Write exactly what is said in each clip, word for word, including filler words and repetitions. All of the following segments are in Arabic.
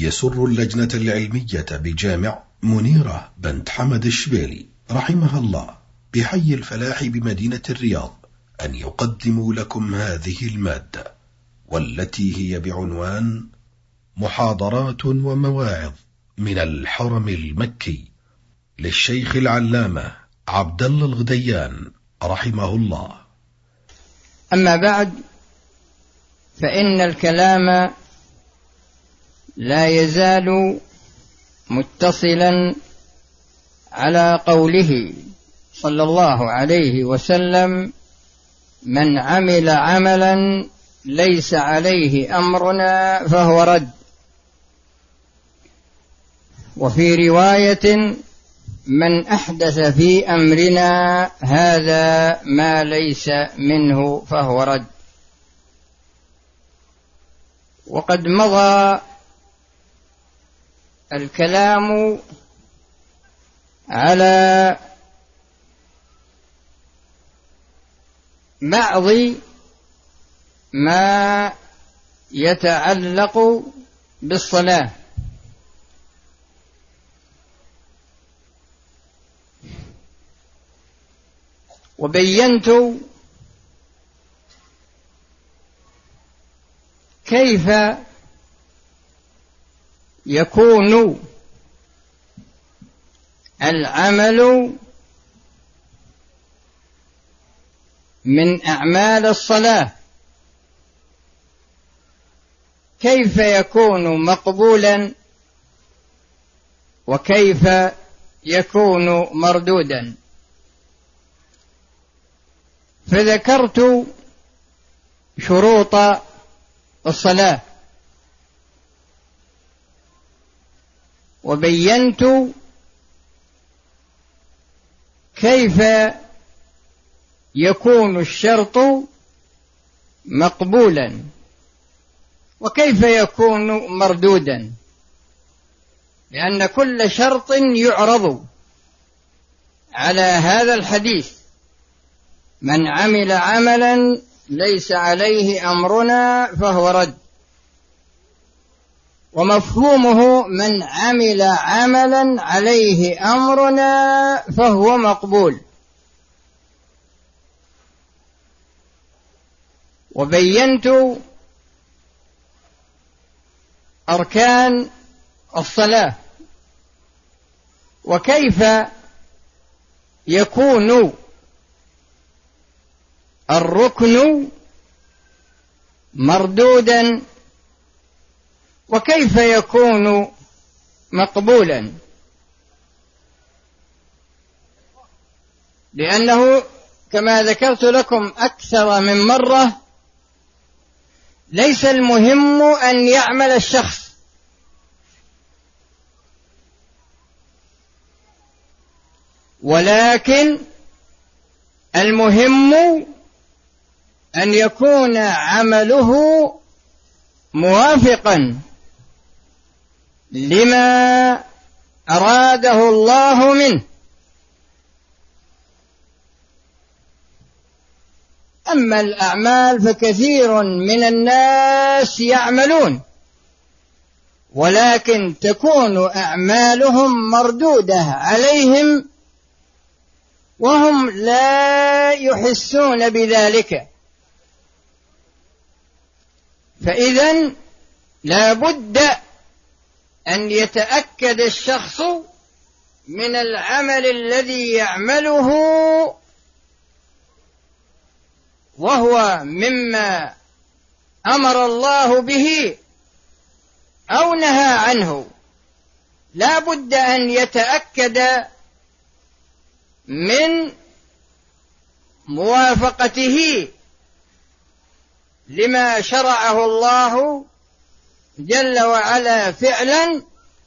يسر اللجنة العلمية بجامع منيرة بنت حمد الشبيلي رحمها الله بحي الفلاح بمدينة الرياض أن يقدموا لكم هذه المادة، والتي هي بعنوان محاضرات ومواعظ من الحرم المكي للشيخ العلامة عبد الله الغديان رحمه الله. أما بعد، فإن الكلام لا يزال متصلا على قوله صلى الله عليه وسلم: من عمل عملا ليس عليه أمرنا فهو رد. وفي رواية: من أحدث في أمرنا هذا ما ليس منه فهو رد. وقد مضى الكلام على بعض ما يتعلق بالصلاة، وبينت كيف يكون العمل من أعمال الصلاة، كيف يكون مقبولا وكيف يكون مردودا. فذكرت شروط الصلاة، وبينت كيف يكون الشرط مقبولا وكيف يكون مردودا، لأن كل شرط يعرض على هذا الحديث: من عمل عملا ليس عليه أمرنا فهو رد. ومفهومه: من عمل عملا عليه أمرنا فهو مقبول. وبينت أركان الصلاة وكيف يكون الركن مردودا وكيف يكون مقبولا، لأنه كما ذكرت لكم أكثر من مرة ليس المهم أن يعمل الشخص، ولكن المهم أن يكون عمله موافقا لما أراده الله منه. أما الأعمال فكثير من الناس يعملون، ولكن تكون أعمالهم مردودة عليهم وهم لا يحسون بذلك. فإذن لا بد أن يتأكد الشخص من العمل الذي يعمله وهو مما أمر الله به أو نهى عنه، لا بد أن يتأكد من موافقته لما شرعه الله جل وعلا فعلا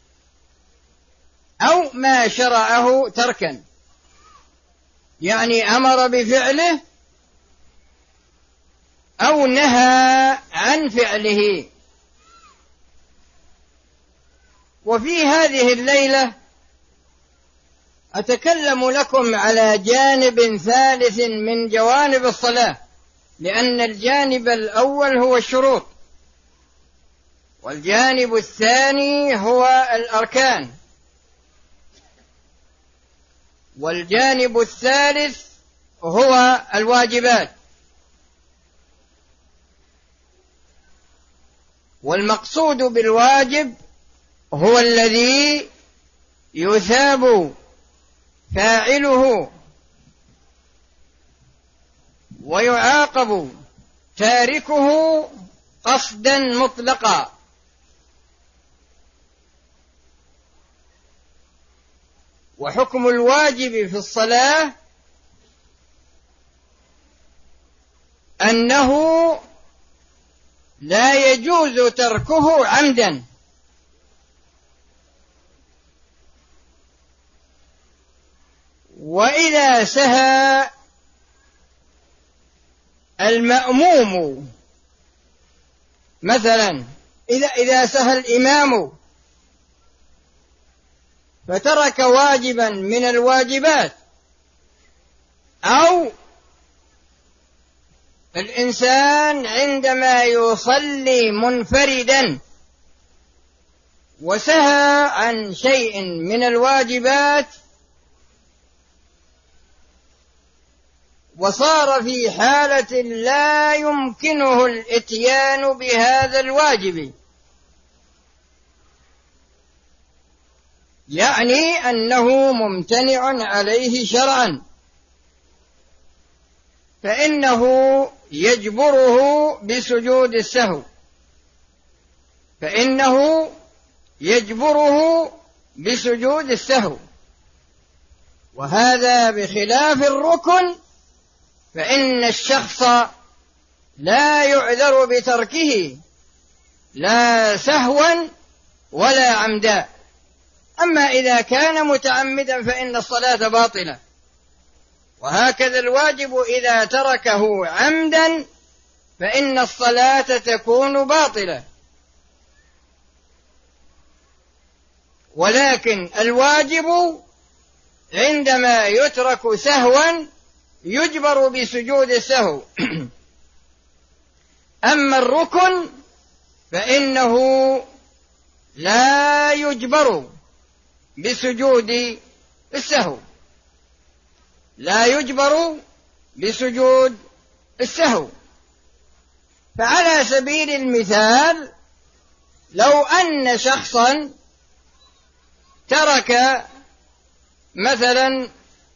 أو ما شرعه تركا، يعني أمر بفعله أو نهى عن فعله. وفي هذه الليلة أتكلم لكم على جانب ثالث من جوانب الصلاة، لأن الجانب الأول هو الشروط، والجانب الثاني هو الأركان، والجانب الثالث هو الواجبات. والمقصود بالواجب هو الذي يثاب فاعله ويعاقب تاركه قصدا مطلقا. وحكم الواجب في الصلاة أنه لا يجوز تركه عمدا، وإذا سهى المأموم مثلا، إذا إذا سهى الإمام فترك واجبا من الواجبات، أو الإنسان عندما يصلي منفردا وسهى عن شيء من الواجبات وصار في حالة لا يمكنه الإتيان بهذا الواجب، يعني أنه ممتنع عليه شرعا، فإنه يجبره بسجود السهو فإنه يجبره بسجود السهو وهذا بخلاف الركن، فإن الشخص لا يعذر بتركه لا سهوا ولا عمدا. أما إذا كان متعمدا فإن الصلاة باطلة. وهكذا الواجب إذا تركه عمدا فإن الصلاة تكون باطلة. ولكن الواجب عندما يترك سهوا يجبر بسجود السهو. أما الركن فإنه لا يجبر بسجود السهو لا يجبر بسجود السهو. فعلى سبيل المثال لو أن شخصا ترك مثلا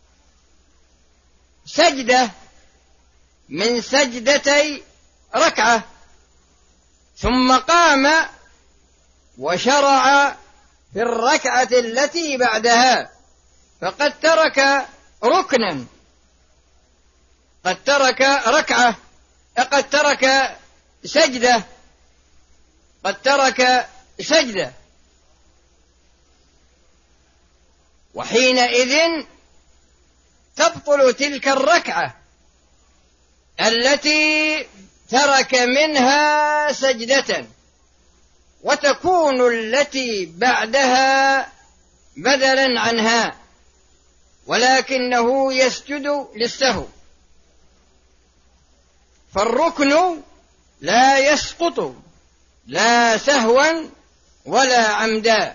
سجدة من سجدتي ركعة ثم قام وشرع في الركعة التي بعدها، فقد ترك ركنا، قد ترك ركعة، قد ترك سجدة قد ترك سجدة وحينئذ تبطل تلك الركعة التي ترك منها سجدة، وتكون التي بعدها بدلا عنها، ولكنه يسجد للسهو. فالركن لا يسقط لا سهوا ولا عمدا.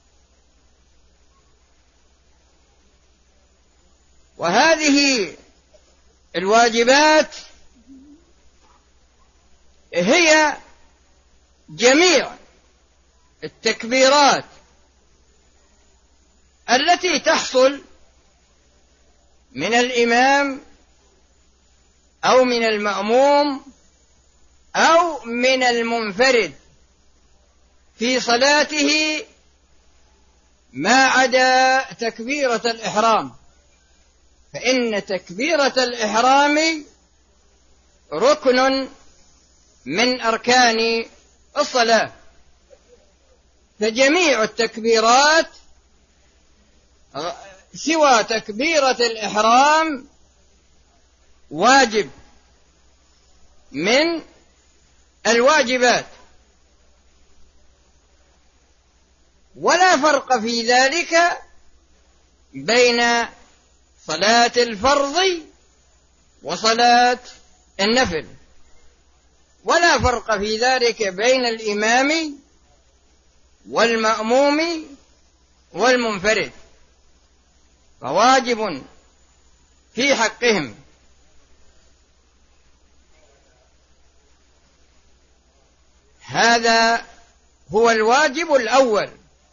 وهذه الواجبات هي جميع التكبيرات التي تحصل من الإمام أو من المأموم أو من المنفرد في صلاته ما عدا تكبيرة الإحرام، فإن تكبيرة الإحرام ركن من أركان الصلاة. فجميع التكبيرات سوى تكبيرة الإحرام واجب من الواجبات، ولا فرق في ذلك بين صلاة الفرض وصلاة النفل، ولا فرق في ذلك بين الإمام والمأموم والمنفرد، فواجب في حقهم. هذا هو الواجب الأول.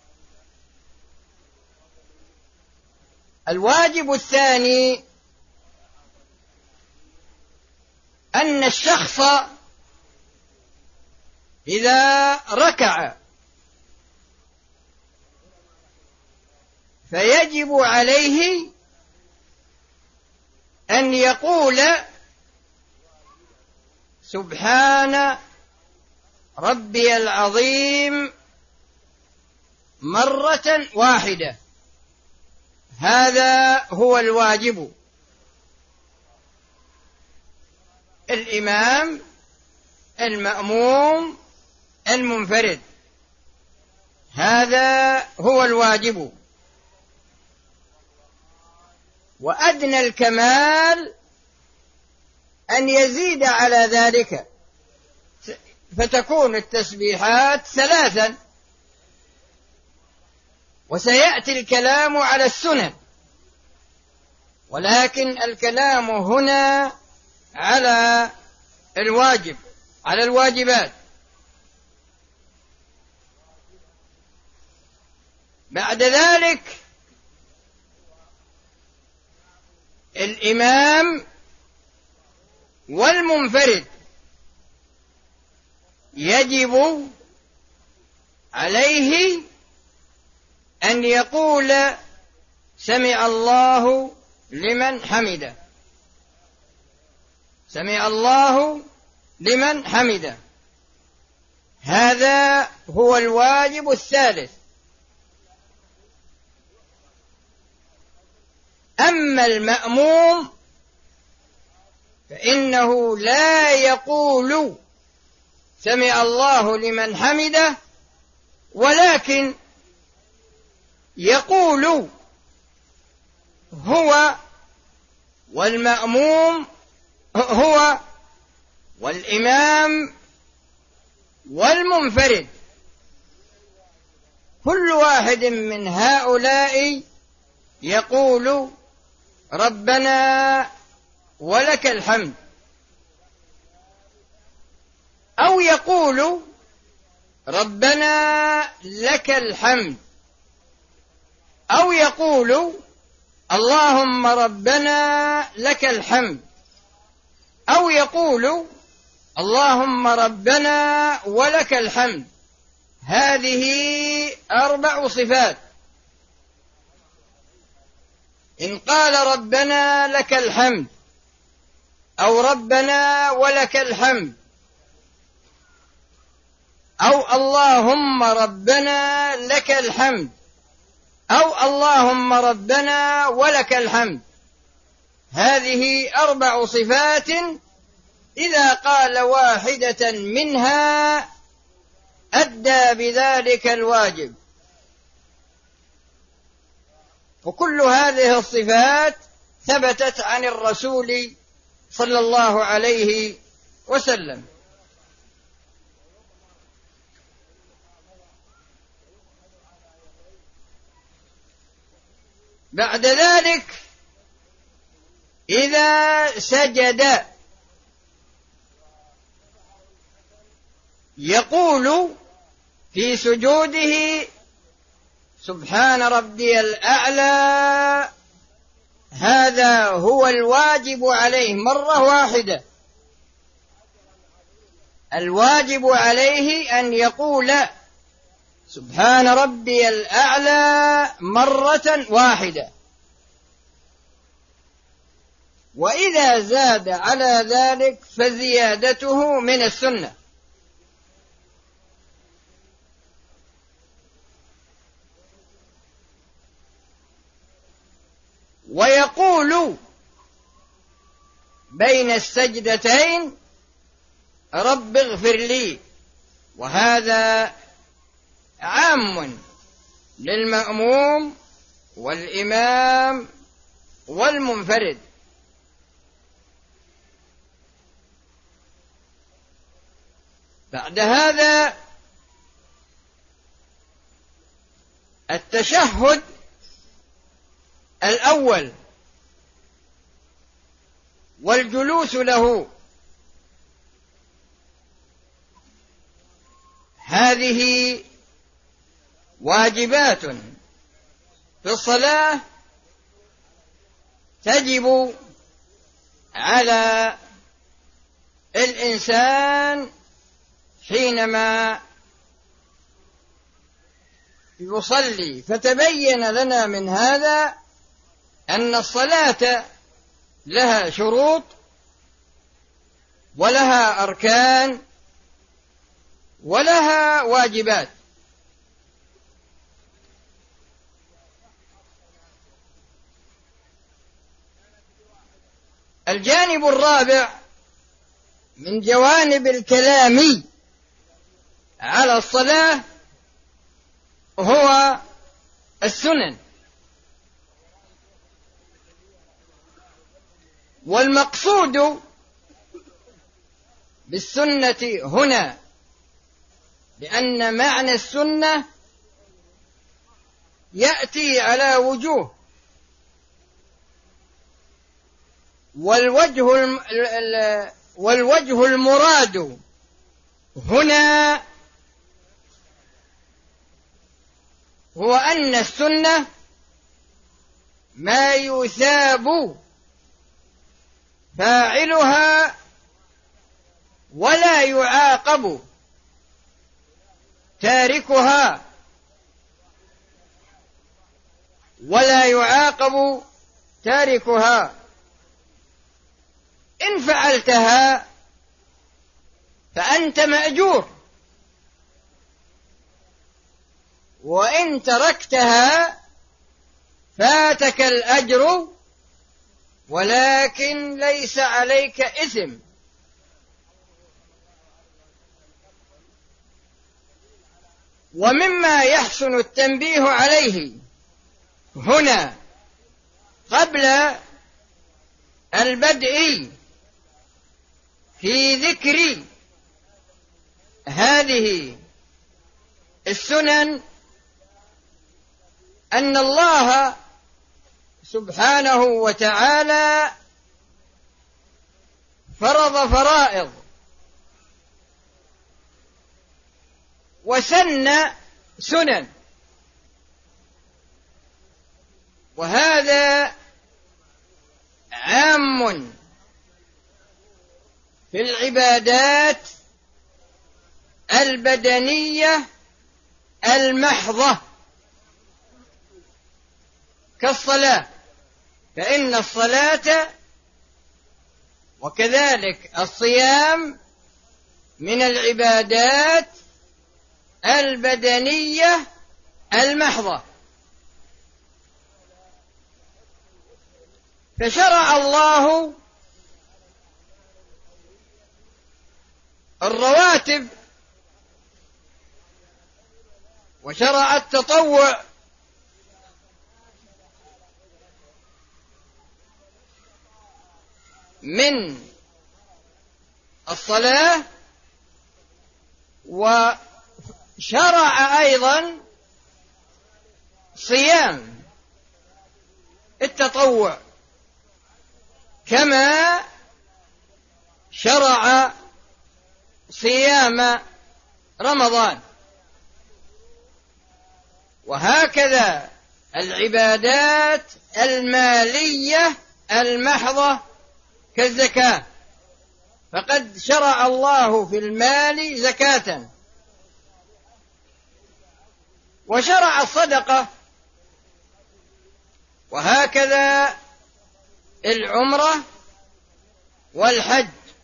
الواجب الثاني أن الشخص إذا ركع فيجب عليه أن يقول سبحان ربي العظيم مرة واحدة. هذا هو الواجب. الإمام، المأموم، المنفرد، هذا هو الواجب. وأدنى الكمال أن يزيد على ذلك، فتكون التسبيحات ثلاثا، وسيأتي الكلام على السنن، ولكن الكلام هنا على الواجب، على الواجبات. بعد ذلك الإمام والمنفرد يجب عليه أن يقول سمع الله لمن حمده، سمع الله لمن حمده. هذا هو الواجب الثالث. أما المأموم فإنه لا يقول سمع الله لمن حمده، ولكن يقول هو والمأموم، هو والإمام والمنفرد، كل واحد من هؤلاء يقول ربنا ولك الحمد، أو يقول ربنا لك الحمد، أو يقول اللهم ربنا لك الحمد، أو يقول اللهم ربنا ولك الحمد. هذه أربع صفات. إن قال ربنا لك الحمد، أو ربنا ولك الحمد، أو اللهم ربنا لك الحمد، أو اللهم ربنا ولك الحمد، هذه أربع صفات. إذا قال واحدة منها أدى بذلك الواجب. وكل هذه الصفات ثبتت عن الرسول صلى الله عليه وسلم. بعد ذلك إذا سجد يقول في سجوده سبحان ربي الأعلى. هذا هو الواجب عليه مرة واحدة. الواجب عليه أن يقول سبحان ربي الأعلى مرة واحدة. وإذا زاد على ذلك فزيادته من السنة. ويقول بين السجدتين رب اغفر لي، وهذا عام للمأموم والإمام والمنفرد. بعد هذا التشهد الأول والجلوس له، هذه واجبات في الصلاة تجب على الإنسان حينما يصلي. فتبين لنا من هذا أن الصلاة لها شروط ولها أركان ولها واجبات. الجانب الرابع من جوانب الكلام على الصلاة هو السنن. والمقصود بالسنة هنا لأن معنى السنة يأتي على وجوه، والوجه والوجه المراد هنا هو أن السنة ما يثاب فاعلها ولا يعاقب تاركها ولا يعاقب تاركها. إن فعلتها فأنت مأجور، وإن تركتها فاتك الأجر ولكن ليس عليك إثم. ومما يحسن التنبيه عليه هنا قبل البدء في ذكر هذه السنن أن الله سبحانه وتعالى فرض فرائض وسن سنن، وهذا عام في العبادات البدنية المحضة كالصلاة، فإن الصلاة وكذلك الصيام من العبادات البدنية المحضة. فشرع الله الرواتب وشرع التطوع من الصلاة، وشرع أيضا صيام التطوع كما شرع صيام رمضان. وهكذا العبادات المالية المحضة كالزكاة، فقد شرع الله في المال زكاة، وشرع الصدقة، وهكذا العمرة والحج،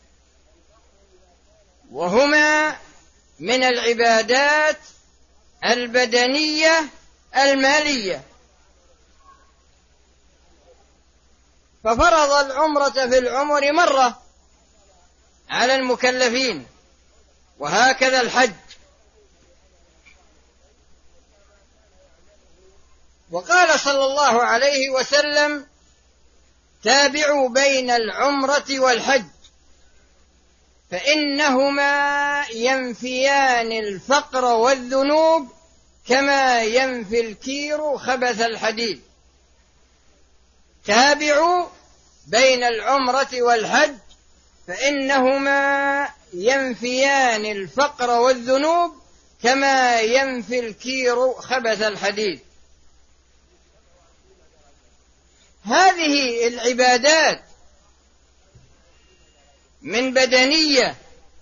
وهما من العبادات البدنية المالية. ففرض العمرة في العمر مرة على المكلفين، وهكذا الحج. وقال صلى الله عليه وسلم: تابعوا بين العمرة والحج فإنهما ينفيان الفقر والذنوب كما ينفي الكير خبث الحديد. تابعوا بين العمرة والحج فإنهما ينفيان الفقر والذنوب كما ينفي الكير خبث الحديد. هذه العبادات من بدنية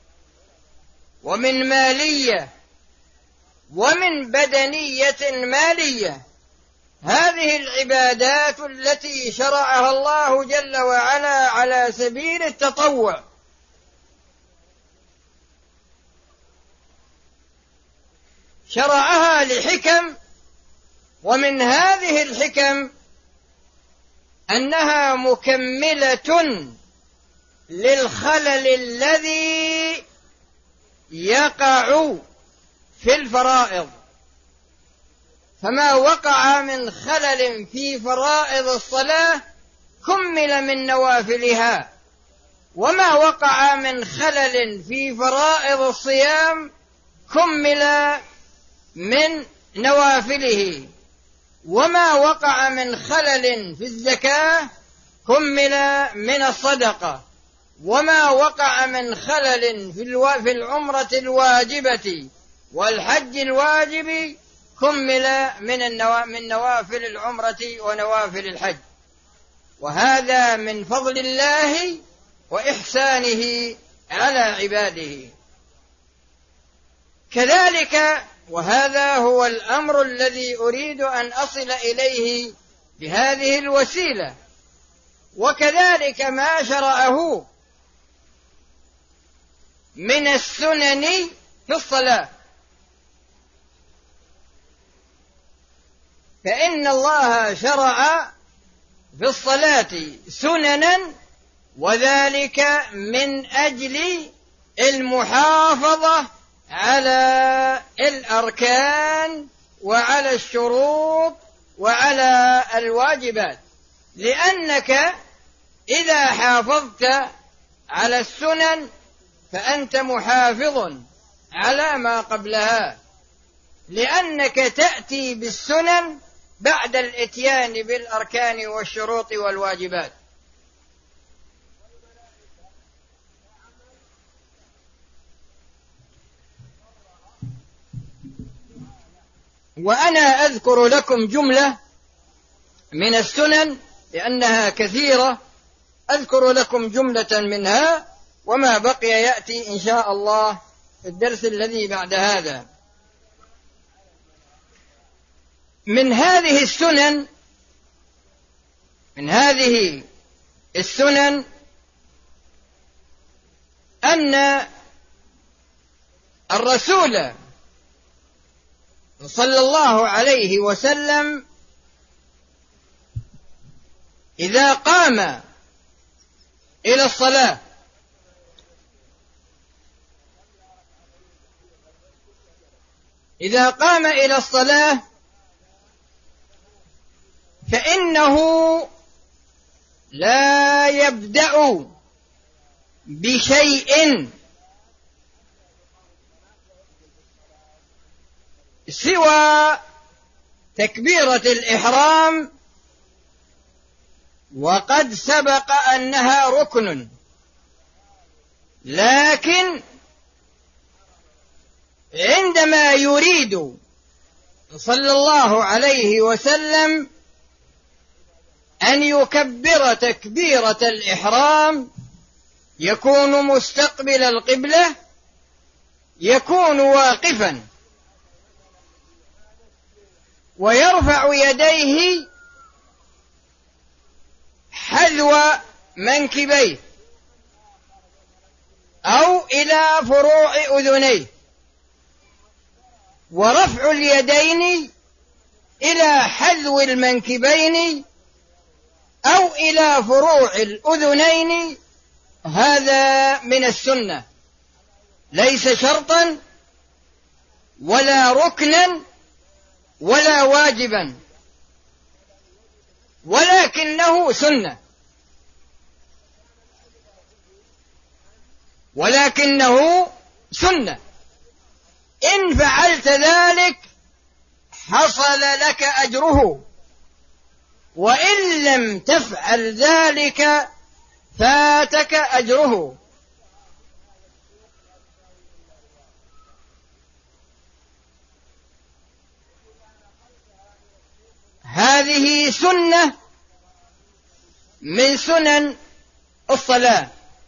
ومن مالية ومن بدنية مالية، هذه العبادات التي شرعها الله جل وعلا على سبيل التطوع، شرعها لحكم، ومن هذه الحكم أنها مكملة للخلل الذي يقع في الفرائض. فما وقع من خلل في فرائض الصلاة كمل من نوافلها، وما وقع من خلل في فرائض الصيام كمل من نوافله، وما وقع من خلل في الزكاة كمل من الصدقة، وما وقع من خلل في العمرة الواجبة والحج الواجب كمل من من نوافل العمرة ونوافل الحج. وهذا من فضل الله وإحسانه على عباده. كذلك، وهذا هو الأمر الذي أريد أن أصل إليه بهذه الوسيلة، وكذلك ما شرعه من السنن في الصلاة، فإن الله شرع في الصلاة سننا، وذلك من أجل المحافظة على الأركان وعلى الشروط وعلى الواجبات، لأنك إذا حافظت على السنن فأنت محافظ على ما قبلها، لأنك تأتي بالسنن بعد الإتيان بالأركان والشروط والواجبات. وأنا أذكر لكم جملة من السنن لأنها كثيرة، أذكر لكم جملة منها، وما بقي يأتي إن شاء الله في الدرس الذي بعد هذا. من هذه السنن من هذه السنن أن الرسول صلى الله عليه وسلم إذا قام إلى الصلاة إذا قام إلى الصلاة فإنه لا يبدأ بشيء سوى تكبيرة الإحرام، وقد سبق أنها ركن، لكن عندما يريد صلى الله عليه وسلم أن يكبر تكبيرة الإحرام يكون مستقبل القبلة، يكون واقفا ويرفع يديه حذو منكبيه أو إلى فروع أذنيه، ورفع اليدين إلى حذو المنكبين أو إلى فروع الأذنين، هذا من السنة، ليس شرطا ولا ركنا ولا واجبا، ولكنه سنة ولكنه سنة إن فعلت ذلك حصل لك أجره، وإن لم تفعل ذلك فاتك أجره. هذه سنة من سنن الصلاة،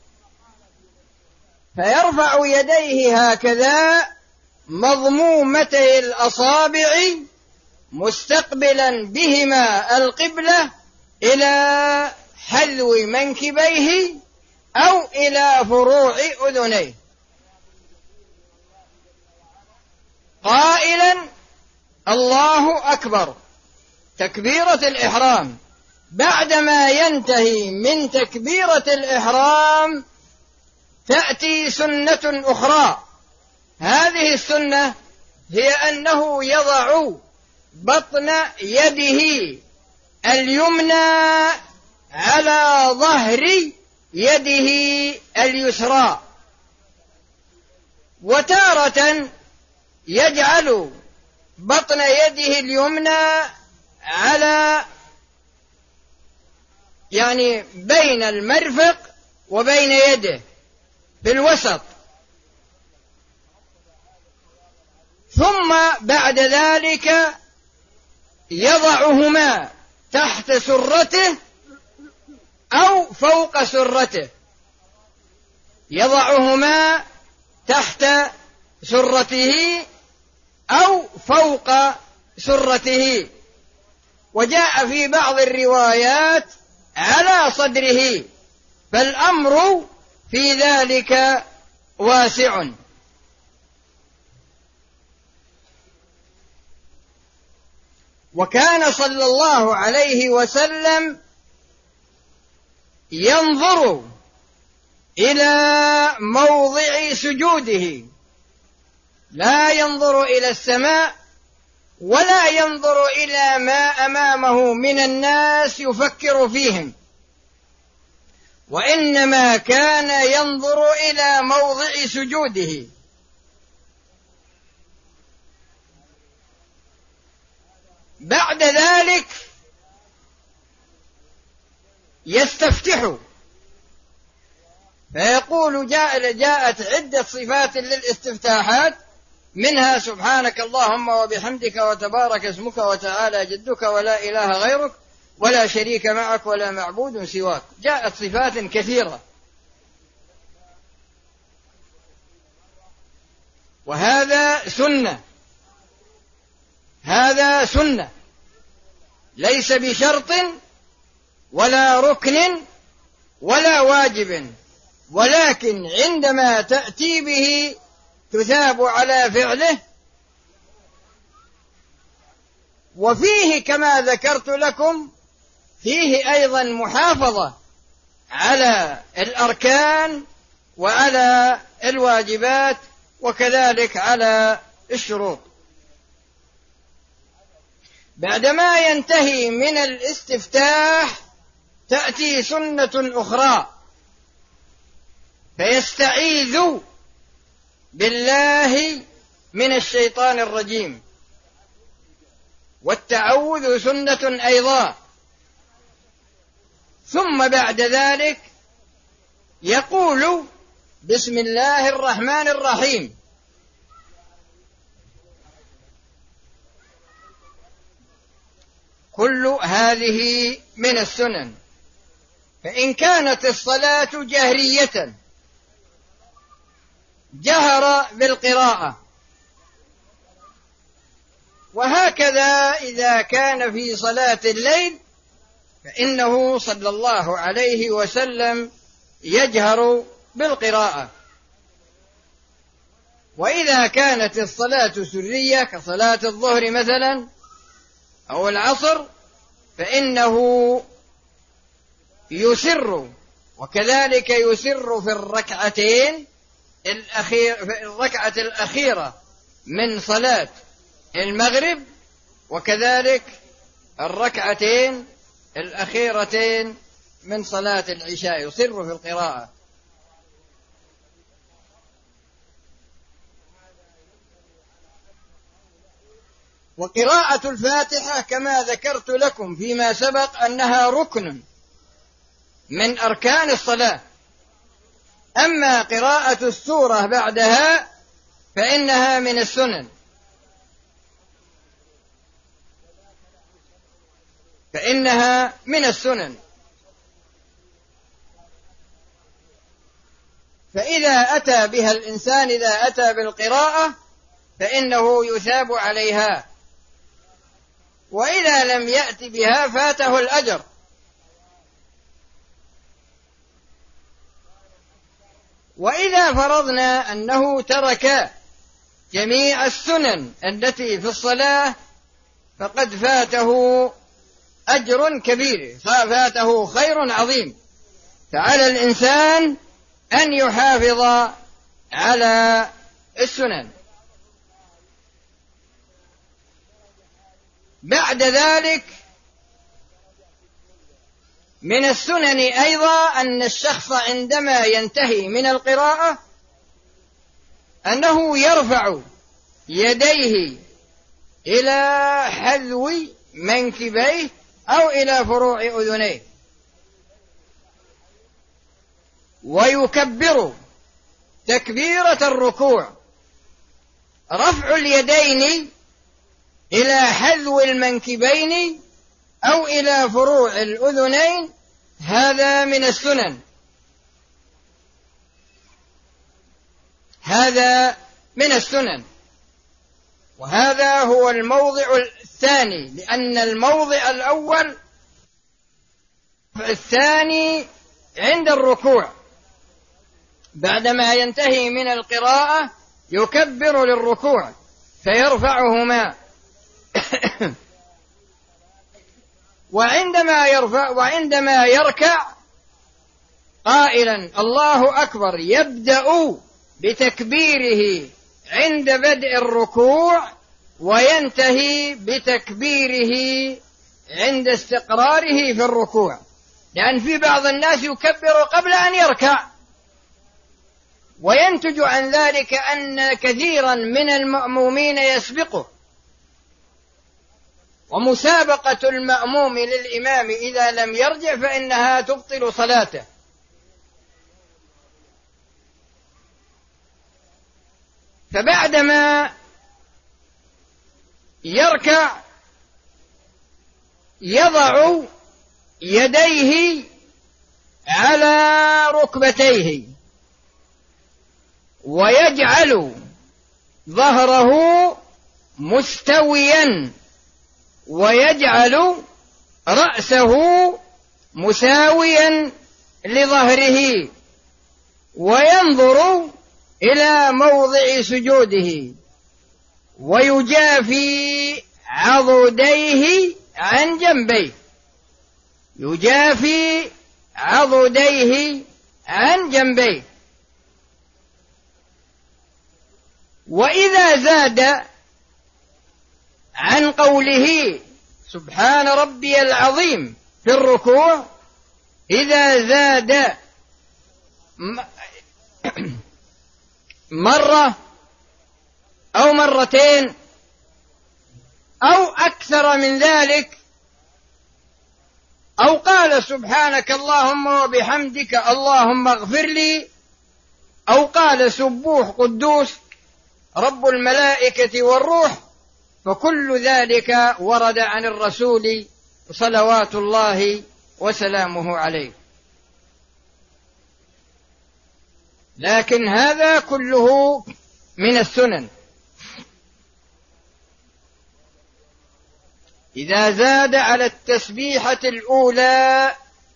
فيرفع يديه هكذا مضمومتي الأصابع مستقبلا بهما القبلة إلى حذو منكبيه أو إلى فروع أذنيه، قائلا الله أكبر تكبيرة الإحرام. بعدما ينتهي من تكبيرة الإحرام تأتي سنة أخرى. هذه السنة هي أنه يضع بطن يده اليمنى على ظهر يده اليسرى، وتارة يجعل بطن يده اليمنى على يعني بين المرفق وبين يده في الوسط، ثم بعد ذلك يضعهما تحت سرته أو فوق سرته، يضعهما تحت سرته أو فوق سرته، وجاء في بعض الروايات على صدره، فالأمر في ذلك واسع. وكان صلى الله عليه وسلم ينظر إلى موضع سجوده، لا ينظر إلى السماء ولا ينظر إلى ما أمامه من الناس يفكر فيهم، وإنما كان ينظر إلى موضع سجوده. بعد ذلك يستفتح فيقول جاء جاءت عدة صفات للاستفتاحات، منها سبحانك اللهم وبحمدك وتبارك اسمك وتعالى جدك ولا إله غيرك ولا شريك معك ولا معبود سواك. جاءت صفات كثيرة، وهذا سنة، هذا سنة ليس بشرط ولا ركن ولا واجب، ولكن عندما تأتي به تثاب على فعله. وفيه كما ذكرت لكم فيه أيضا محافظة على الأركان وعلى الواجبات وكذلك على الشروط. بعدما ينتهي من الاستفتاح تأتي سنة أخرى، فيستعيذ بالله من الشيطان الرجيم، والتعوذ سنة أيضا. ثم بعد ذلك يقول بسم الله الرحمن الرحيم. كل هذه من السنن. فإن كانت الصلاة جهرية جهر بالقراءة، وهكذا إذا كان في صلاة الليل فإنه صلى الله عليه وسلم يجهر بالقراءة. وإذا كانت الصلاة سرية كصلاة الظهر مثلا أو العصر فإنه يسر، وكذلك يسر في الركعتين الأخير في الركعة الأخيرة من صلاة المغرب، وكذلك الركعتين الأخيرتين من صلاة العشاء يسر في القراءة. وقراءة الفاتحة كما ذكرت لكم فيما سبق أنها ركن من أركان الصلاة، أما قراءة السورة بعدها فإنها من السنن، فإنها من السنن. فإذا أتى بها الإنسان، إذا أتى بالقراءة فإنه يثاب عليها، وإذا لم يأت بها فاته الأجر. وإذا فرضنا أنه ترك جميع السنن التي في الصلاة فقد فاته أجر كبير، فاته خير عظيم. فعلى الإنسان أن يحافظ على السنن. بعد ذلك من السنن أيضا أن الشخص عندما ينتهي من القراءة أنه يرفع يديه إلى حذو منكبيه أو إلى فروع أذنيه، ويكبر تكبيرة الركوع. رفع اليدين إلى حذو المنكبين أو إلى فروع الأذنين هذا من السنن، هذا من السنن. وهذا هو الموضع الثاني، لأن الموضع الأول الثاني عند الركوع، بعدما ينتهي من القراءة يكبر للركوع فيرفعهما وعندما يرفع وعندما يركع قائلا الله أكبر يبدأ بتكبيره عند بدء الركوع وينتهي بتكبيره عند استقراره في الركوع، لأن في بعض الناس يكبر قبل أن يركع، وينتج عن ذلك أن كثيرا من المأمومين يسبقه. ومسابقة المأموم للإمام إذا لم يرجع فإنها تبطل صلاته. فبعدما يركع يضع يديه على ركبتيه ويجعل ظهره مستويا ويجعل رأسه مساويا لظهره وينظر إلى موضع سجوده ويجافي عضديه عن جنبيه، يجافي عضديه عن جنبيه. وإذا زاد عن قوله سبحان ربي العظيم في الركوع، إذا زاد مرة أو مرتين أو أكثر من ذلك، أو قال سبحانك اللهم وبحمدك اللهم اغفر لي، أو قال سبوح قدوس رب الملائكة والروح، فكل ذلك ورد عن الرسول صلوات الله وسلامه عليه. لكن هذا كله من السنن. إذا زاد على التسبيحة الأولى،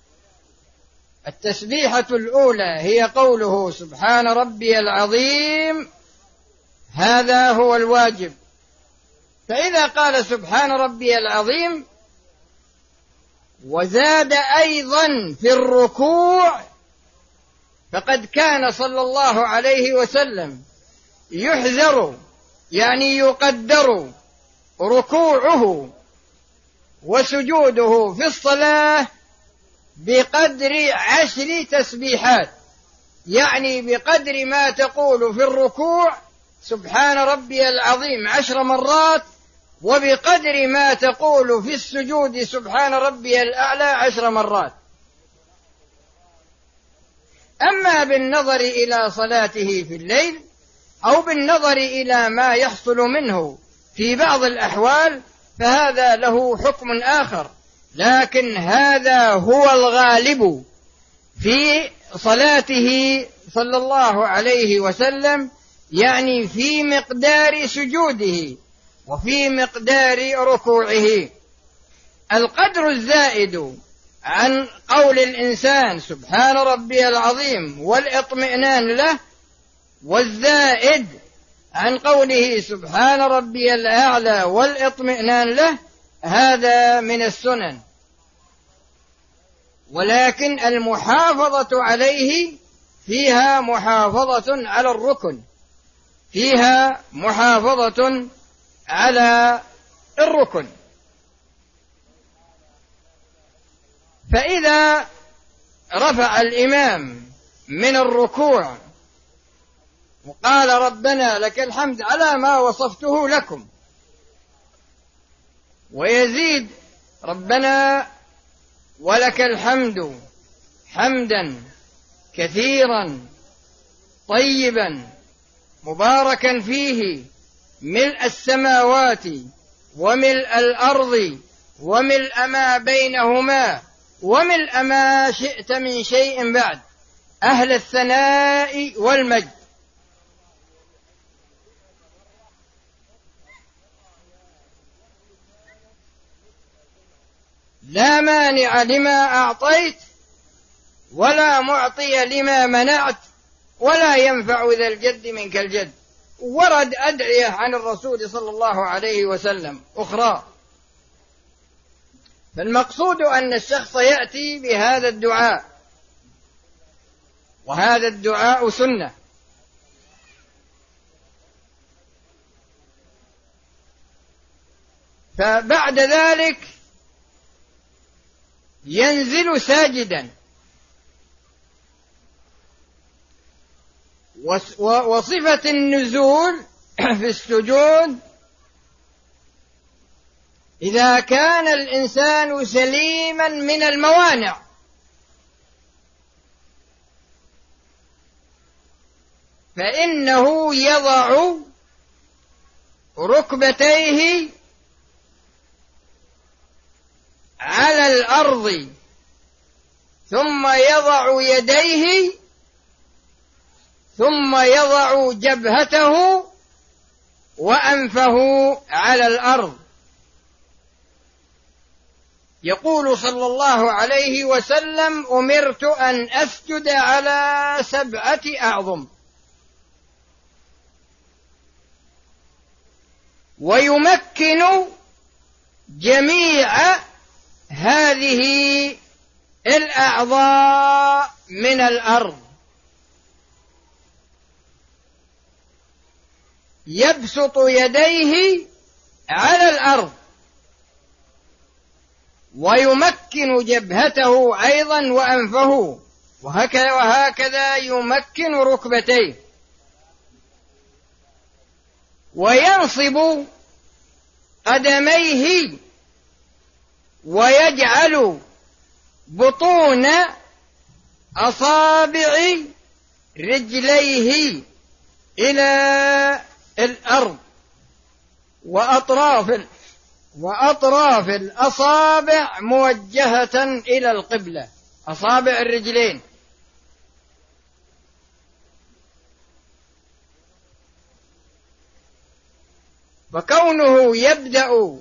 التسبيحة الأولى هي قوله سبحان ربي العظيم، هذا هو الواجب. فإذا قال سبحان ربي العظيم وزاد أيضا في الركوع، فقد كان صلى الله عليه وسلم يحذر، يعني يقدر ركوعه وسجوده في الصلاة بقدر عشر تسبيحات، يعني بقدر ما تقول في الركوع سبحان ربي العظيم عشر مرات، وبقدر ما تقول في السجود سبحان ربي الأعلى عشر مرات. أما بالنظر إلى صلاته في الليل أو بالنظر إلى ما يحصل منه في بعض الأحوال فهذا له حكم آخر، لكن هذا هو الغالب في صلاته صلى الله عليه وسلم، يعني في مقدار سجوده وفي مقدار ركوعه. القدر الزائد عن قول الإنسان سبحان ربي العظيم والاطمئنان له، والزائد عن قوله سبحان ربي الأعلى والاطمئنان له، هذا من السنن، ولكن المحافظة عليه فيها محافظة على الركن، فيها محافظة على الركن. فإذا رفع الإمام من الركوع وقال ربنا لك الحمد على ما وصفته لكم، ويزيد ربنا ولك الحمد حمدا كثيرا طيبا مباركا فيه ملء السماوات وملء الأرض وملء ما بينهما وملء ما شئت من شيء بعد، أهل الثناء والمجد. لا مانع لما أعطيت ولا معطي لما منعت ولا ينفع ذا الجد منك الجد. ورد أدعية عن الرسول صلى الله عليه وسلم أخرى، فالمقصود أن الشخص يأتي بهذا الدعاء، وهذا الدعاء سنة. فبعد ذلك ينزل ساجدا، وصفة النزول في السجود إذا كان الإنسان سليما من الموانع، فإنه يضع ركبتيه على الأرض ثم يضع يديه ثم يضع جبهته وأنفه على الأرض. يقول صلى الله عليه وسلم أمرت أن أسجد على سبعة أعظم. ويمكن جميع هذه الأعضاء من الأرض، يبسط يديه على الأرض ويمكن جبهته أيضا وأنفه، وهكذا, وهكذا يمكن ركبتيه، وينصب قدميه ويجعل بطون أصابع رجليه إلى الأرض، وأطراف وأطراف الأصابع موجهة إلى القبلة، أصابع الرجلين. فكونه يبدأ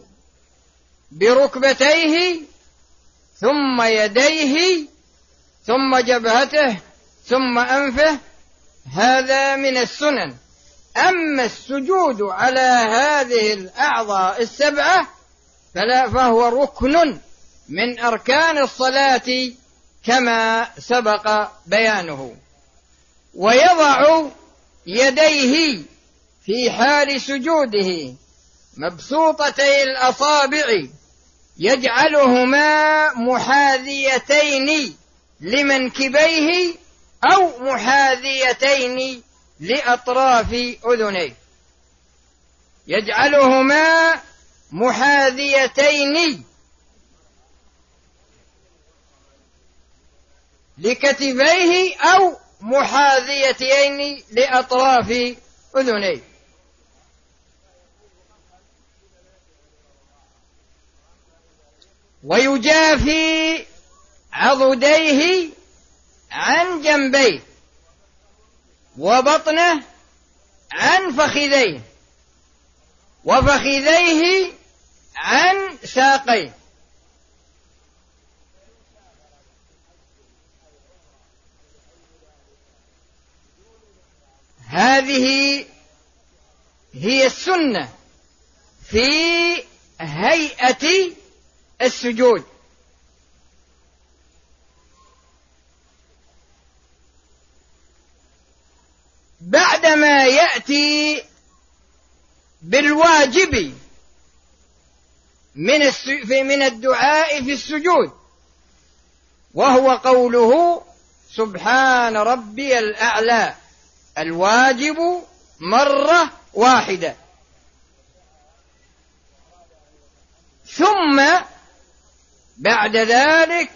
بركبتيه ثم يديه ثم جبهته ثم أنفه، هذا من السنن. أما السجود على هذه الأعضاء السبعة فلا، فهو ركن من أركان الصلاة كما سبق بيانه. ويضع يديه في حال سجوده مبسوطتي الأصابع، يجعلهما محاذيتين لمنكبيه أو محاذيتين لأطراف أذنيه، يجعلهما محاذيتين لكتفيه أو محاذيتين لأطراف أذنيه. ويجافي عضديه عن جنبيه وبطنه عن فخذيه وفخذيه عن ساقيه. هذه هي السنة في هيئة السجود. بعدما يأتي بالواجب من من الدعاء في السجود، وهو قوله سبحان ربي الأعلى، الواجب مرة واحدة. ثم بعد ذلك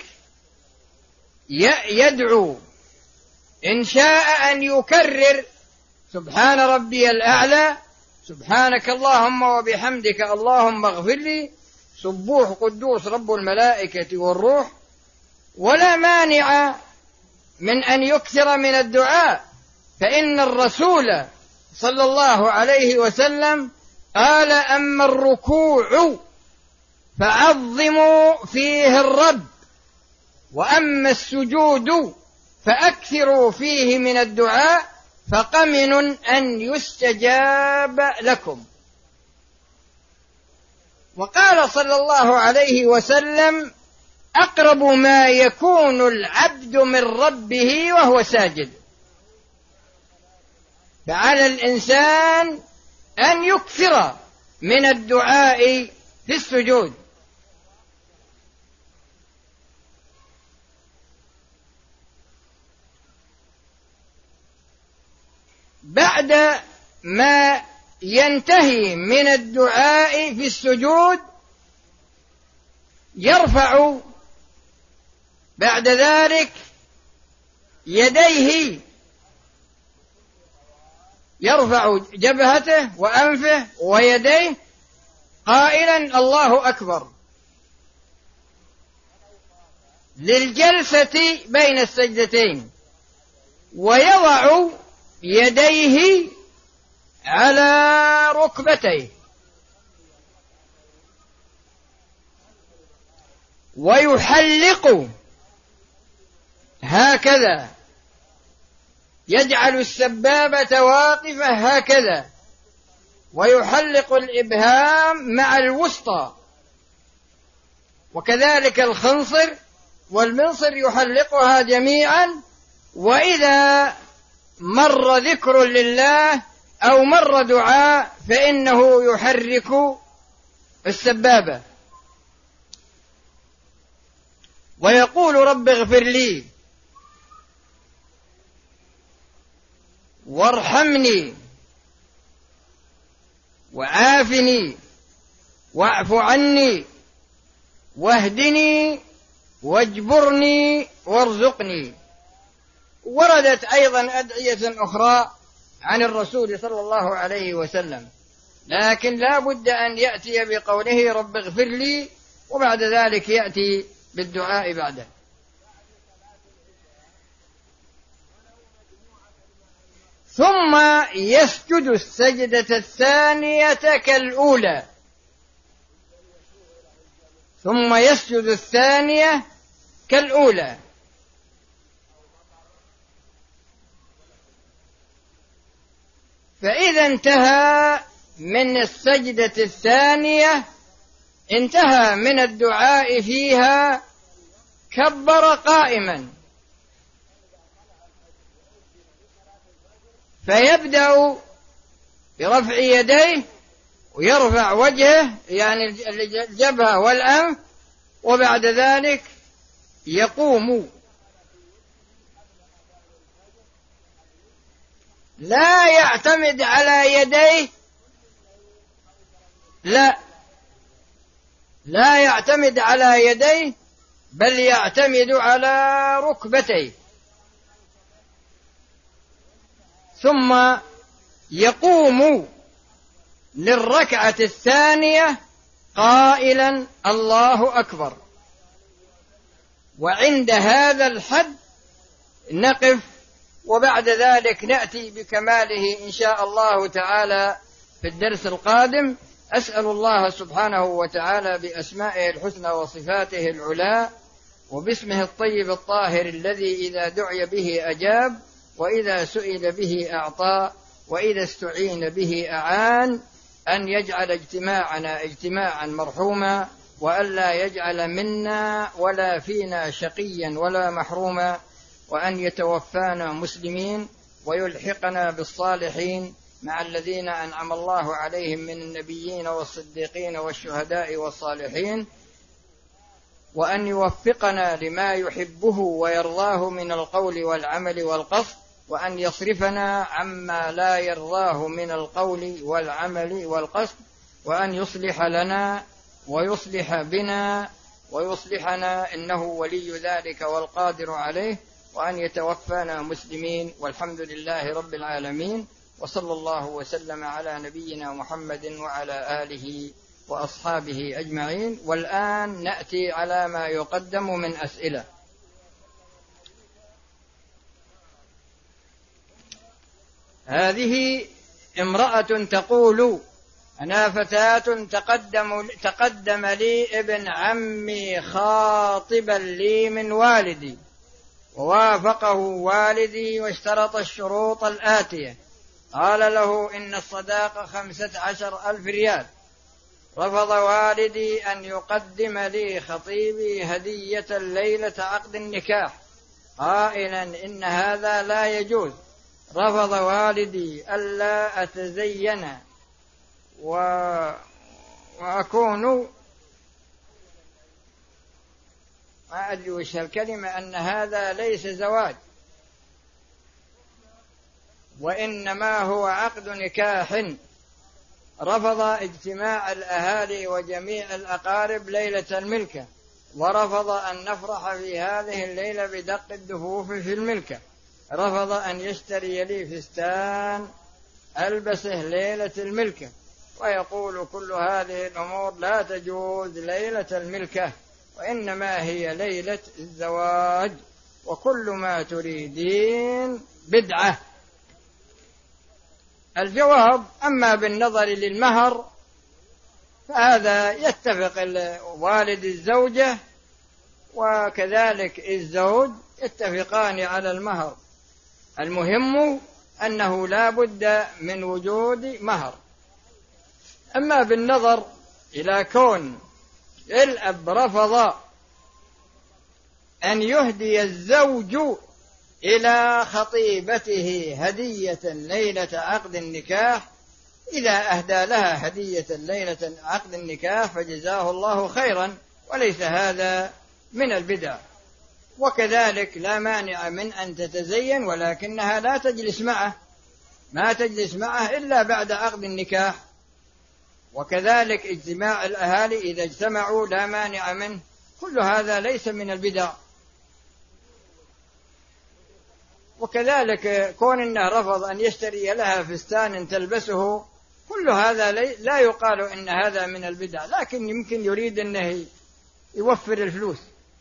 يدعو إن شاء أن يكرر سبحان ربي الأعلى، سبحانك اللهم وبحمدك اللهم اغفر لي، سبوح قدوس رب الملائكة والروح. ولا مانع من أن يكثر من الدعاء، فإن الرسول صلى الله عليه وسلم قال أما الركوع فعظموا فيه الرب، وأما السجود فأكثروا فيه من الدعاء فقمن أن يستجاب لكم. وقال صلى الله عليه وسلم أقرب ما يكون العبد من ربه وهو ساجد. فعلى الإنسان أن يكثر من الدعاء في السجود. بعد ما ينتهي من الدعاء في السجود يرفع بعد ذلك يديه، يرفع جبهته وأنفه ويديه قائلا الله أكبر للجلسة بين السجدتين، ويضع يديه على ركبتيه ويحلق هكذا، يجعل السبابة واقفة هكذا، ويحلق الإبهام مع الوسطى، وكذلك الخنصر والمنصر يحلقها جميعا. وإذا مر ذكر لله أو مر دعاء فإنه يحرك السبابة ويقول رب اغفر لي وارحمني وعافني واعف عني واهدني واجبرني وارزقني. وردت أيضا أدعية أخرى عن الرسول صلى الله عليه وسلم، لكن لا بد أن يأتي بقوله رب اغفر لي وبعد ذلك يأتي بالدعاء بعده. ثم يسجد السجدة الثانية كالأولى، ثم يسجد الثانية كالأولى. فإذا انتهى من السجدة الثانية انتهى من الدعاء فيها كبر قائما، فيبدأ برفع يديه ويرفع وجهه يعني الجبهة والأنف، وبعد ذلك يقوم، لا يعتمد على يديه، لا، لا يعتمد على يديه بل يعتمد على ركبتيه، ثم يقوم للركعة الثانية قائلا الله أكبر. وعند هذا الحد نقف، وبعد ذلك نأتي بكماله إن شاء الله تعالى في الدرس القادم. أسأل الله سبحانه وتعالى بأسمائه الحسنى وصفاته العلى وباسمه الطيب الطاهر الذي إذا دعي به أجاب، وإذا سئل به أعطى، وإذا استعين به أعان، أن يجعل اجتماعنا اجتماعا مرحوما، وألا يجعل منا ولا فينا شقيا ولا محروما، وأن يتوفانا مسلمين ويلحقنا بالصالحين مع الذين أنعم الله عليهم من النبيين والصديقين والشهداء والصالحين، وأن يوفقنا لما يحبه ويرضاه من القول والعمل والقصد، وأن يصرفنا عما لا يرضاه من القول والعمل والقصد، وأن يصلح لنا ويصلح بنا ويصلحنا إنه ولي ذلك والقادر عليه، وأن يتوفانا مسلمين، والحمد لله رب العالمين، وصلى الله وسلم على نبينا محمد وعلى آله وأصحابه أجمعين. والآن نأتي على ما يقدم من أسئلة. هذه امرأة تقول: أنا فتاة تقدم, تقدم لي ابن عمي خاطبا لي من والدي، ووافقه والدي واشترط الشروط الآتية. قال له إن الصداقة خمسة عشر ألف ريال. رفض والدي أن يقدم لي خطيبي هدية ليلة عقد النكاح قائلا إن هذا لا يجوز. رفض والدي ألا أتزين و... وأكون ما أدري وش الكلمة، أن هذا ليس زواج وإنما هو عقد نكاح. رفض اجتماع الأهالي وجميع الأقارب ليلة الملكة، ورفض أن نفرح في هذه الليلة بدق الدفوف في الملكة. رفض أن يشتري لي فستان ألبسه ليلة الملكة، ويقول كل هذه الأمور لا تجوز ليلة الملكة، وإنما هي ليلة الزواج، وكل ما تريدين بدعة. الجواب: أما بالنظر للمهر فهذا يتفق والد الزوجة وكذلك الزوج يتفقان على المهر، المهم أنه لا بد من وجود مهر. أما بالنظر إلى كون الأب رفض أن يهدي الزوج إلى خطيبته هدية ليلة عقد النكاح، إذا أهدى لها هدية ليلة عقد النكاح فجزاه الله خيرا، وليس هذا من البدع. وكذلك لا مانع من أن تتزين، ولكنها لا تجلس معه، ما تجلس معه إلا بعد عقد النكاح. وكذلك اجتماع الأهالي إذا اجتمعوا لا مانع منه، كل هذا ليس من البدع. وكذلك كون إنه رفض أن يشتري لها فستان تلبسه، كل هذا لا يقال إن هذا من البدع، لكن يمكن يريد أنه يوفر الفلوس.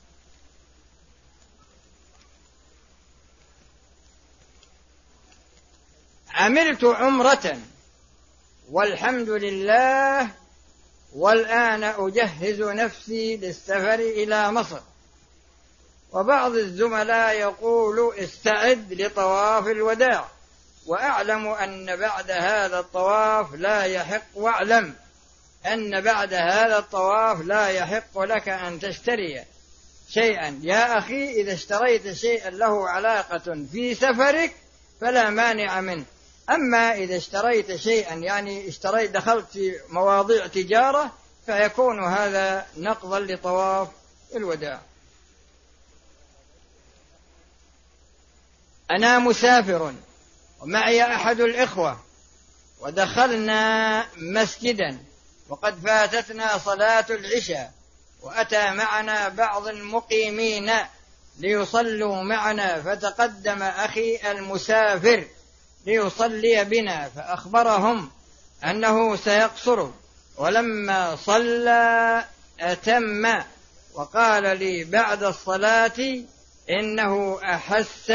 عملت عمرة والحمد لله، والآن أجهز نفسي للسفر إلى مصر، وبعض الزملاء يقول استعد لطواف الوداع، وأعلم أن بعد هذا الطواف لا يحق واعلم أن بعد هذا الطواف لا يحق لك أن تشتري شيئا. يا أخي، إذا اشتريت شيئا له علاقة في سفرك فلا مانع منه، أما إذا اشتريت شيئا يعني اشتريت دخلت في مواضيع تجارة فيكون هذا نقضا لطواف الوداع. أنا مسافر ومعي أحد الإخوة، ودخلنا مسجدا وقد فاتتنا صلاة العشاء، وأتى معنا بعض المقيمين ليصلوا معنا، فتقدم أخي المسافر ليصلي بنا فأخبرهم أنه سيقصر، ولما صلى أتم وقال لي بعد الصلاة إنه أحس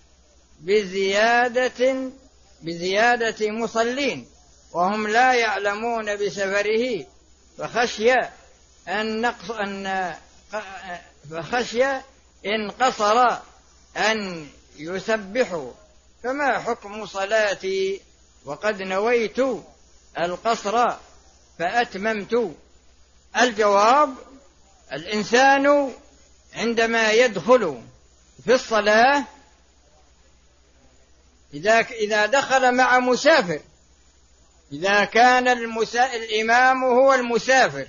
بزيادة بزيادة مصلين وهم لا يعلمون بسفره، فخشي أن نقص أن فخشي إن قصر أن يسبحوا، فما حكم صلاتي وقد نويت القصر فأتممت؟ الجواب: الإنسان عندما يدخل في الصلاة إذا إذا دخل مع مسافر، إذا كان المسا... الإمام هو المسافر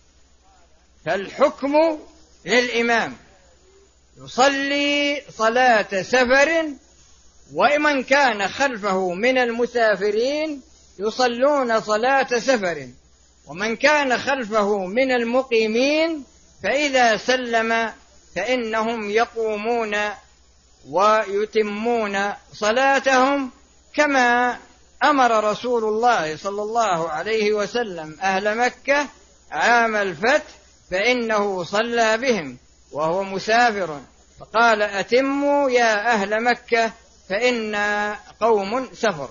فالحكم للإمام، يصلي صلاة سفر، ومن كان خلفه من المسافرين يصلون صلاة سفر، ومن كان خلفه من المقيمين فإذا سلم فإنهم يقومون ويتمون صلاتهم، كما أمر رسول الله صلى الله عليه وسلم أهل مكة عام الفتح فإنه صلى بهم وهو مسافر، فقال: أتموا يا أهل مكة فإن قوم سفر.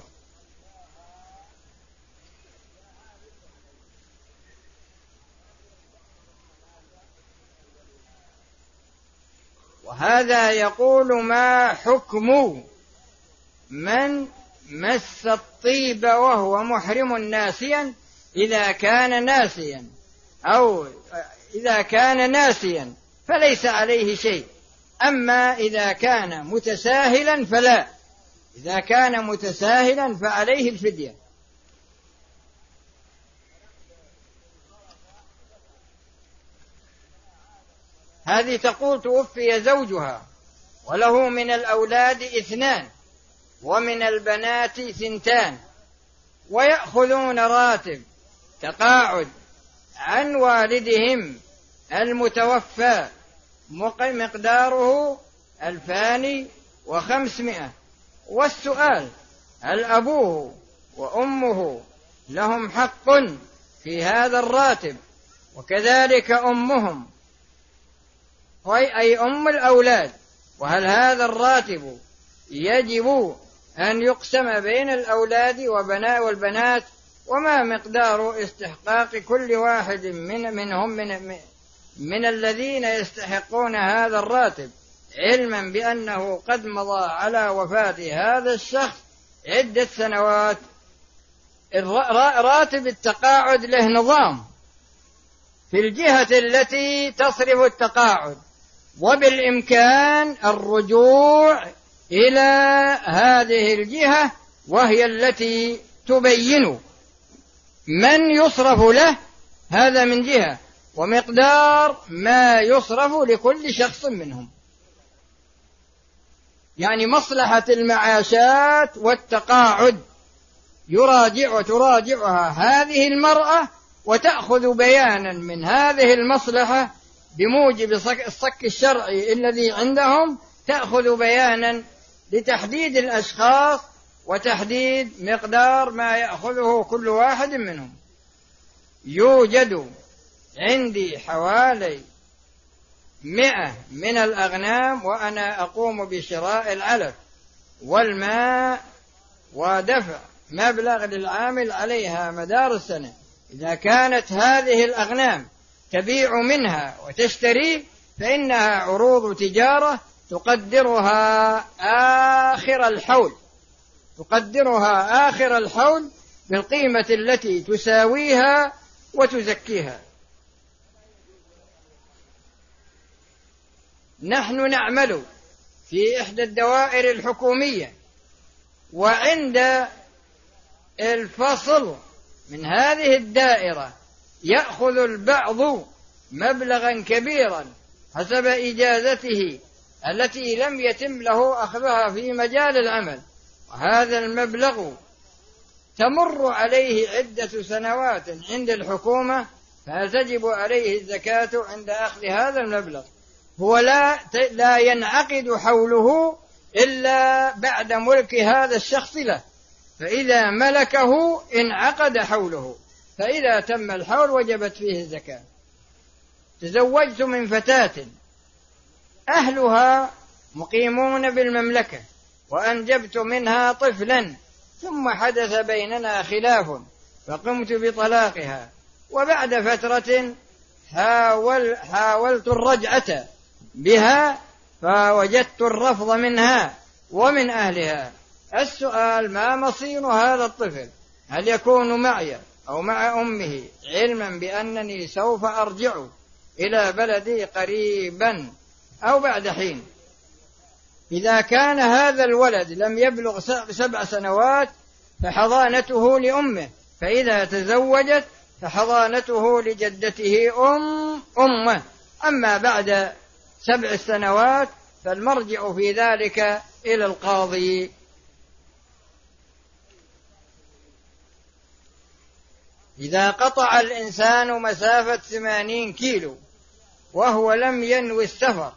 وهذا يقول: ما حكم من مس الطيب وهو محرم ناسيا إذا كان ناسيا أو إذا كان ناسيا فليس عليه شيء، أما إذا كان متساهلا فلا، إذا كان متساهلا فعليه الفدية. هذه تقول: توفي زوجها وله من الأولاد اثنان ومن البنات ثنتان، ويأخذون راتب تقاعد عن والدهم المتوفى مقداره ألفان وخمسمائة، والسؤال: هل أبوه وأمه لهم حق في هذا الراتب؟ وكذلك أمهم، أي أم الأولاد، وهل هذا الراتب يجب أن يقسم بين الأولاد وبناء والبنات؟ وما مقدار استحقاق كل واحد من منهم من, من الذين يستحقون هذا الراتب، علما بأنه قد مضى على وفاة هذا الشخص عدة سنوات. راتب التقاعد له نظام في الجهة التي تصرف التقاعد، وبالإمكان الرجوع إلى هذه الجهة وهي التي تبين من يصرف له، هذا من جهة، ومقدار ما يصرف لكل شخص منهم، يعني مصلحة المعاشات والتقاعد يراجع وتراجعها هذه المرأة وتأخذ بيانا من هذه المصلحة بموجب الصك الشرعي الذي عندهم، تأخذ بيانا لتحديد الأشخاص وتحديد مقدار ما يأخذه كل واحد منهم. يوجد عندي حوالي مئة من الأغنام، وأنا أقوم بشراء العلف والماء ودفع مبلغ للعامل عليها مدار السنة. إذا كانت هذه الأغنام تبيع منها وتشتري فإنها عروض تجارة تقدرها آخر الحول تقدرها آخر الحول بالقيمة التي تساويها وتزكيها. نحن نعمل في إحدى الدوائر الحكومية، وعند الفصل من هذه الدائرة يأخذ البعض مبلغا كبيرا حسب إجازته التي لم يتم له أخذها في مجال العمل، وهذا المبلغ تمر عليه عدة سنوات عند الحكومة، فهل تجب عليه الزكاة عند أخذ هذا المبلغ؟ هو لا لا ينعقد حوله إلا بعد ملك هذا الشخص له، فإذا ملكه انعقد حوله، فإذا تم الحول وجبت فيه الزكاة. تزوجت من فتاة أهلها مقيمون بالمملكة وأنجبت منها طفلا، ثم حدث بيننا خلاف فقمت بطلاقها، وبعد فترة حاول حاولت الرجعة بها فوجدت الرفض منها ومن أهلها. السؤال: ما مصير هذا الطفل؟ هل يكون معي أو مع أمه، علما بأنني سوف أرجع إلى بلدي قريبا أو بعد حين؟ إذا كان هذا الولد لم يبلغ سبع سنوات فحضانته لأمه، فإذا تزوجت فحضانته لجدته أم أمه. أما بعد سبع سنوات فالمرجع في ذلك إلى القاضي. إذا قطع الإنسان مسافة ثمانين كيلو وهو لم ينوي السفر،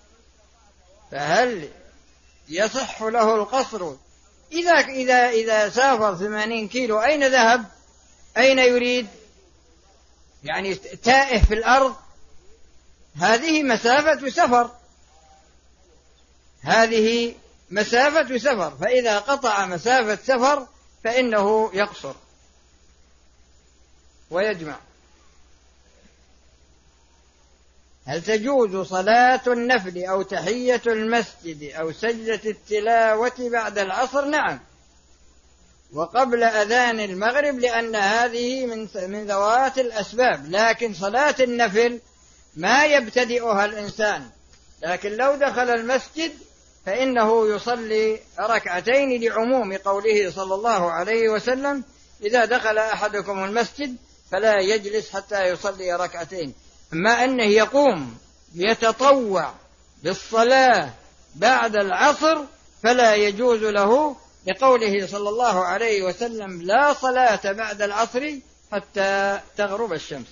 فهل يصح له القصر؟ إذا إذا إذا سافر ثمانين كيلو أين ذهب؟ أين يريد؟ يعني تائه في الأرض، هذه مسافة سفر، هذه مسافة سفر، فإذا قطع مسافة سفر فإنه يقصر ويجمع. هل تجوز صلاة النفل أو تحية المسجد أو سجدة التلاوة بعد العصر؟ نعم، وقبل أذان المغرب، لأن هذه من من ذوات الأسباب. لكن صلاة النفل ما يبتدئها الإنسان، لكن لو دخل المسجد فإنه يصلي ركعتين لعموم قوله صلى الله عليه وسلم: إذا دخل أحدكم المسجد فلا يجلس حتى يصلي ركعتين. أما أنه يقوم يتطوع بالصلاة بعد العصر فلا يجوز له، لقوله صلى الله عليه وسلم: لا صلاة بعد العصر حتى تغرب الشمس.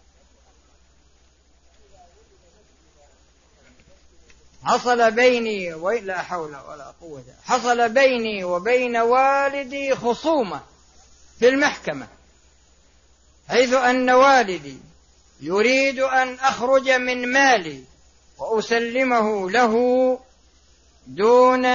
حصل بيني ولا حول ولا قوة حصل بيني وبين والدي خصومة في المحكمة، حيث أن والدي يريد أن أخرج من مالي وأسلمه له دون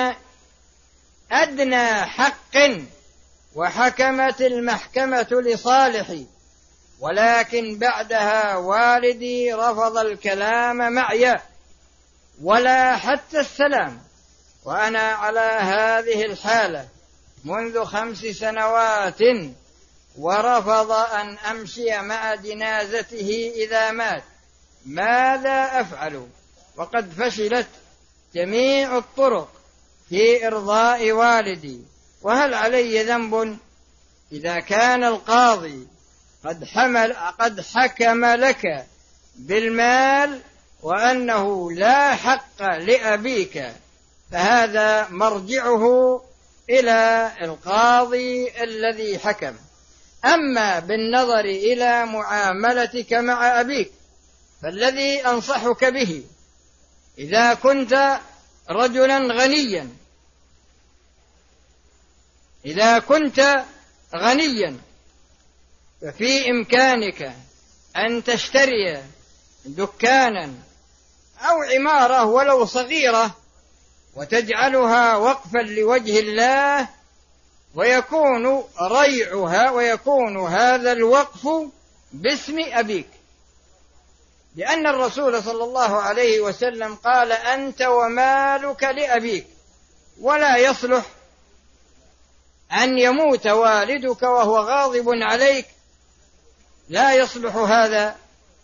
أدنى حق، وحكمت المحكمة لصالحي، ولكن بعدها والدي رفض الكلام معي ولا حتى السلام، وأنا على هذه الحالة منذ خمس سنوات، ورفض أن أمشي مع جنازته إذا مات. ماذا أفعل؟ وقد فشلت جميع الطرق في إرضاء والدي، وهل علي ذنب؟ إذا كان القاضي قد حمل قد حكم لك بالمال وأنه لا حق لأبيك، فهذا مرجعه إلى القاضي الذي حكم. أما بالنظر إلى معاملتك مع أبيك فالذي أنصحك به، إذا كنت رجلا غنيا إذا كنت غنيا ففي إمكانك أن تشتري دكانا أو عمارة ولو صغيرة وتجعلها وقفا لوجه الله، ويكون ريعها ويكون هذا الوقف باسم أبيك، لأن الرسول صلى الله عليه وسلم قال: أنت ومالك لأبيك. ولا يصلح أن يموت والدك وهو غاضب عليك، لا يصلح هذا.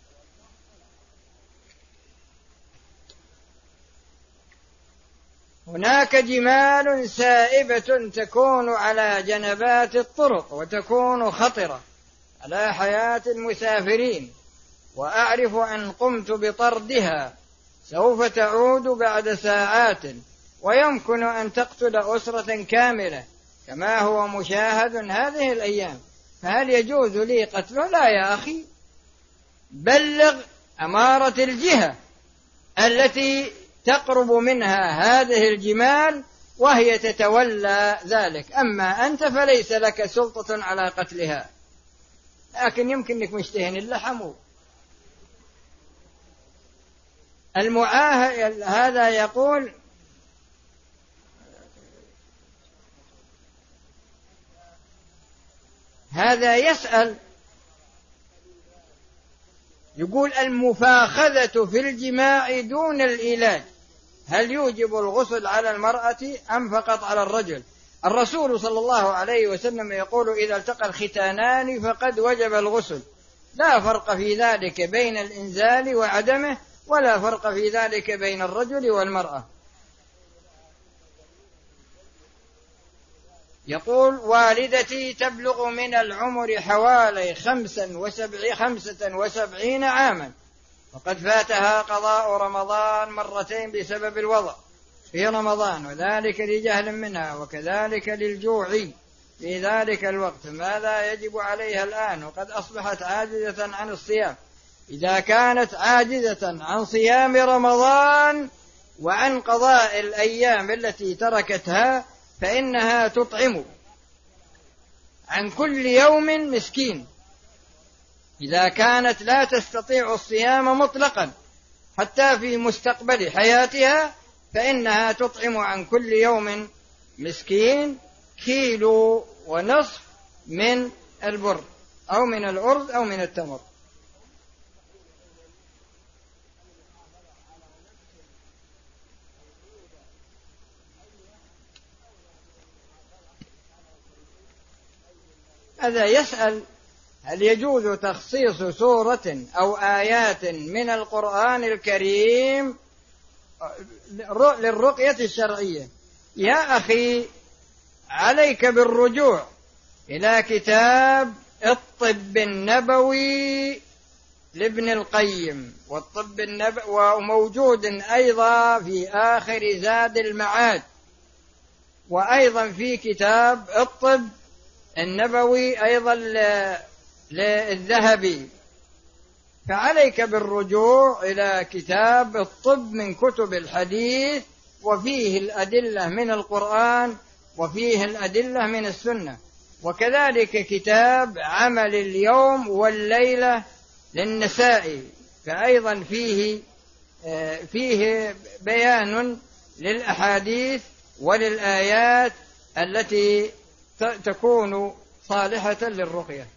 هناك جمال سائبة تكون على جنبات الطرق وتكون خطرة على حياة المسافرين، وأعرف أن قمت بطردها سوف تعود بعد ساعات، ويمكن أن تقتل أسرة كاملة، كما هو مشاهد هذه الأيام، فهل يجوز لي قتله؟ لا يا أخي، بلغ أمارة الجهة التي تقرب منها هذه الجمال وهي تتولى ذلك، أما أنت فليس لك سلطة على قتلها، لكن يمكنك مشتهن اللحم. المعاهد هذا يقول هذا يسأل يقول المفاخذة في الجماع دون الإيلاج هل يوجب الغسل على المرأة أم فقط على الرجل؟ الرسول صلى الله عليه وسلم يقول إذا التقى الختانان فقد وجب الغسل، لا فرق في ذلك بين الإنزال وعدمه، ولا فرق في ذلك بين الرجل والمرأة. يقول والدتي تبلغ من العمر حوالي خمسا وسبع خمسة وسبعين عاما، وقد فاتها قضاء رمضان مرتين بسبب الوضع في رمضان، وذلك لجهل منها وكذلك للجوع في ذلك الوقت، ماذا يجب عليها الآن وقد أصبحت عاجزة عن الصيام؟ إذا كانت عاجزة عن صيام رمضان وعن قضاء الأيام التي تركتها فإنها تطعم عن كل يوم مسكين. إذا كانت لا تستطيع الصيام مطلقا حتى في مستقبل حياتها فإنها تطعم عن كل يوم مسكين كيلو ونصف من البر أو من الأرز أو من التمر. هذا يسأل هل يجوز تخصيص سورة أو آيات من القرآن الكريم للرقية الشرعية؟ يا أخي عليك بالرجوع إلى كتاب الطب النبوي لابن القيم، والطب النبوي وموجود أيضا في آخر زاد المعاد، وأيضا في كتاب الطب النبوي أيضا للذهبي. فعليك بالرجوع إلى كتاب الطب من كتب الحديث، وفيه الأدلة من القرآن وفيه الأدلة من السنة، وكذلك كتاب عمل اليوم والليلة للنسائي، فأيضا فيه فيه بيان للأحاديث وللآيات التي تكون صالحة للرقية.